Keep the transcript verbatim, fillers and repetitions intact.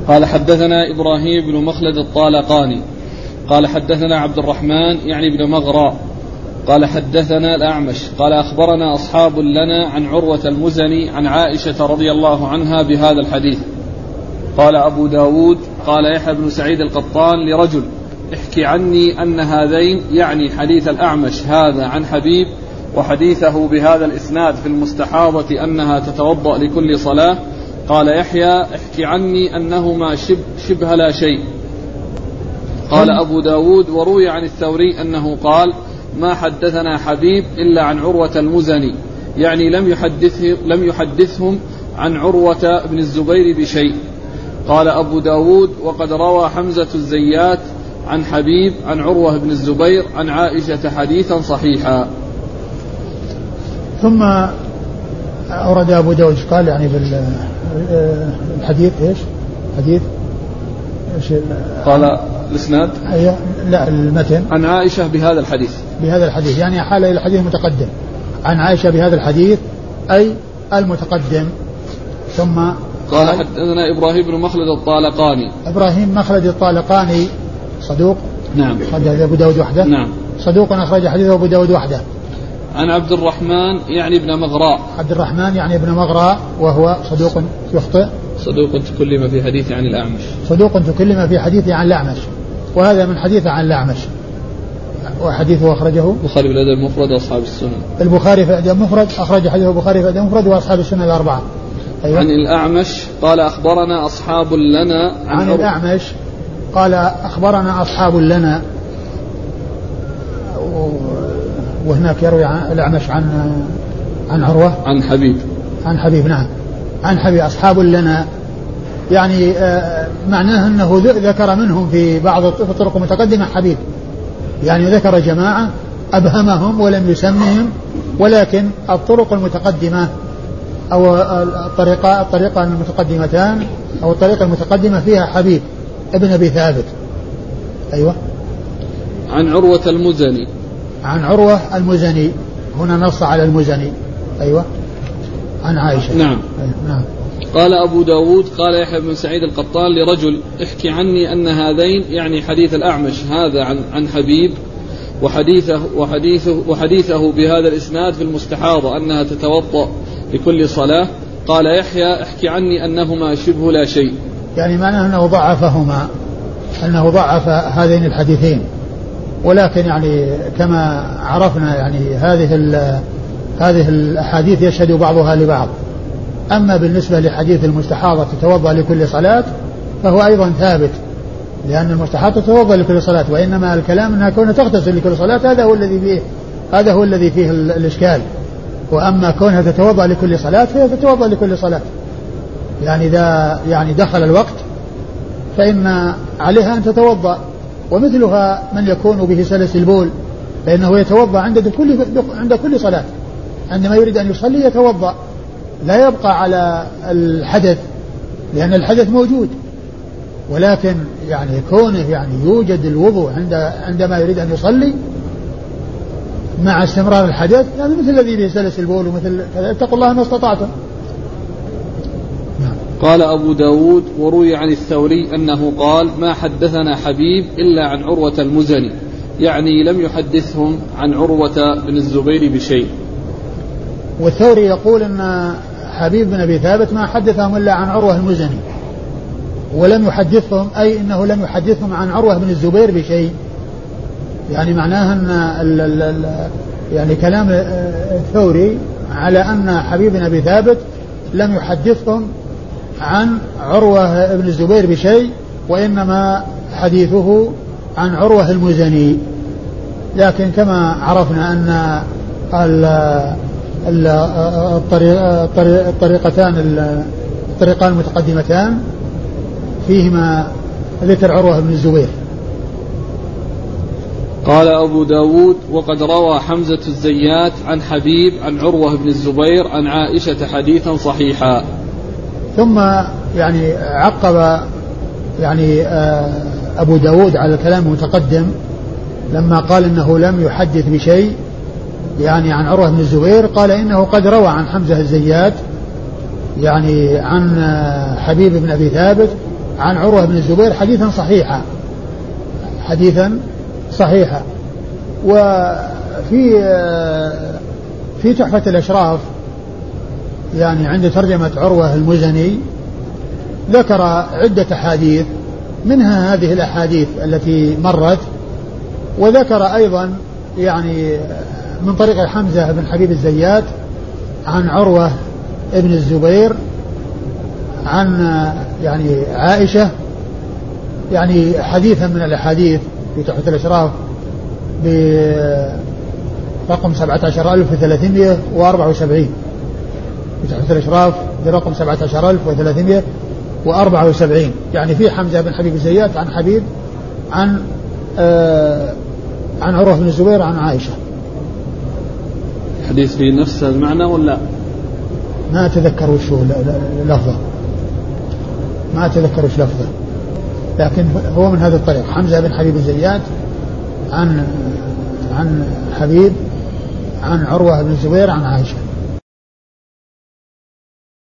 قال حدثنا إبراهيم بن مخلد الطالقاني قال حدثنا عبد الرحمن يعني بن مغراء قال حدثنا الأعمش قال أخبرنا أصحاب لنا عن عروة المزني عن عائشة رضي الله عنها بهذا الحديث. قال أبو داود قال يحيى بن سعيد القطان لرجل احكي عني أن هذين يعني حديث الأعمش هذا عن حبيب وحديثه بهذا الإسناد في المستحاضة أنها تتوضأ لكل صلاة. قال يحيى احكي عني أنهما شب شبه لا شيء. قال أبو داود وروي عن الثوري أنه قال ما حدثنا حبيب إلا عن عروة المزني يعني لم يحدثه لم يحدثهم عن عروة بن الزبير بشيء. قال أبو داود وقد روى حمزة الزيات عن حبيب عن عروة بن الزبير عن عائشة حديثا صحيحا. ثم أورد أبو داود قال يعني بالحديث إيش حديث إيش قال الإسناد لا المتن عن عائشة بهذا الحديث بهذا الحديث يعني حال إلى الحديث المتقدم عن عائشة بهذا الحديث أي المتقدم. ثم قال حدثنا إبراهيم بن مخلد الطالقاني إبراهيم مخلد الطالقاني صدوق نعم أخرج أبو داود وحده نعم صدوق أخرج حديثه أبو داود وحده. عن عبد الرحمن يعني ابن مغراء عبد الرحمن يعني ابن مغراء وهو صدوق يخطئ صدوق تكلم في حديث عن الأعمش صدوق تكلم في حديثه عن الأعمش وهذا من حديث عن الأعمش وحديثه أخرجه البخاري في الأدب المفرد وأصحاب السنن البخاري في الأدب المفرد أخرج حديثه البخاري في الأدب المفرد وأصحاب السنن الأربعة. أيوة. عن الأعمش قال أخبرنا أصحاب لنا عن, عن الأعمش قال أخبرنا أصحاب لنا وهناك يروي عن الأعمش عن عن عروة عن حبيب عن حبيب نعم عن حبيب أصحاب لنا يعني معناه أنه ذكر منهم في بعض الطرق المتقدمة حبيب يعني ذكر جماعة أبهمهم ولم يسمهم ولكن الطرق المتقدمة أو الطريقة الطريقة المتقدمتان أو الطريقة المتقدمة فيها حبيب ابن أبي ثابت. أيوة. عن عروة المزني عن عروة المزني هنا نص على المزني. أيوة. عن عائشة. نعم. أيوة. نعم. قال أبو داود قال يحيى بن سعيد القطان لرجل احكي عني أن هذين يعني حديث الأعمش هذا عن عن حبيب وحديثه وحديثه وحديثه بهذا الإسناد في المستحاضة أنها تتوضأ لكل صلاة. قال يحيى احكي عني أنهما شبه لا شيء يعني معناه أنه ضعفهما أنه ضعف هذين الحديثين ولكن يعني كما عرفنا يعني هذه هذه الأحاديث يشهد بعضها لبعض. أما بالنسبة لحديث المستحاضة تتوضأ لكل صلاة فهو أيضا ثابت لأن المستحاضة تتوضأ لكل صلاة وإنما الكلام أنها كونها تغتسل لكل صلاة هذا هو الذي فيه هذا هو الذي فيه الإشكال. وأما كونها تتوضأ لكل صلاة فهي تتوضأ لكل صلاة يعني إذا يعني دخل الوقت فإن عليها أن تتوضأ ومثلها من يكون به سلس البول فإنه يتوضأ عند كل عند كل صلاة عندما يريد أن يصلي يتوضأ لا يبقى على الحدث لأن الحدث موجود ولكن يعني كونه يعني يوجد الوضوء عند عندما يريد أن يصلي مع استمرار الحدث يعني مثل الذي به سلس البول ومثل اتقوا الله ما استطعتم. قال أبو داود وروي عن الثوري أنه قال ما حدثنا حبيب إلا عن عروة المزني يعني لم يحدثهم عن عروة بن الزبير بشيء. والثوري يقول أن حبيب بن أبي ثابت ما حدثهم إلا عن عروة المزني ولم يحدثهم أي أنه لم يحدثهم عن عروة بن الزبير بشيء يعني معناها أن ال ال ال يعني كلام الثوري على أن حبيب بن أبي ثابت لم يحدثهم عن عروة بن الزبير بشيء وإنما حديثه عن عروة المزني. لكن كما عرفنا أن الطريقتان الطريقان المتقدمتان فيهما ذكر عروة بن الزبير. قال أبو داود وقد روى حمزة الزيات عن حبيب عن عروة بن الزبير عن عائشة حديثا صحيحا. ثم يعني عقب يعني أبو داود على الكلام المتقدم لما قال إنه لم يحدث بشيء يعني عن عروة بن الزبير قال إنه قد روى عن حمزة الزيات يعني عن حبيب بن أبي ثابت عن عروة بن الزبير حديثا صحيحا حديثا صحيحا. وفي في تحفة الأشراف يعني عند ترجمة عروة المزني ذكر عدة أحاديث منها هذه الأحاديث التي مرت، وذكر أيضا يعني من طريق حمزة بن حبيب الزيات عن عروة ابن الزبير عن يعني عائشة يعني حديثا من الأحاديث في تحفة الأشراف برقم سبعة عشر ألف وثلاثمائة وأربعة وسبعين في تحفة الأشراف برقم سبعة عشر ألف وثلاثمائة وأربعة وسبعين يعني في حمزة بن حبيب الزيات عن حبيب عن آه عن عروة بن الزبير عن عائشة. حديث في نفس المعنى ولا ما أتذكر وش لفظه ما أتذكر وش لفظه لكن هو من هذا الطريق حمزة بن حبيب الزيات عن عن حبيب عن عروة بن الزبير عن عائشة.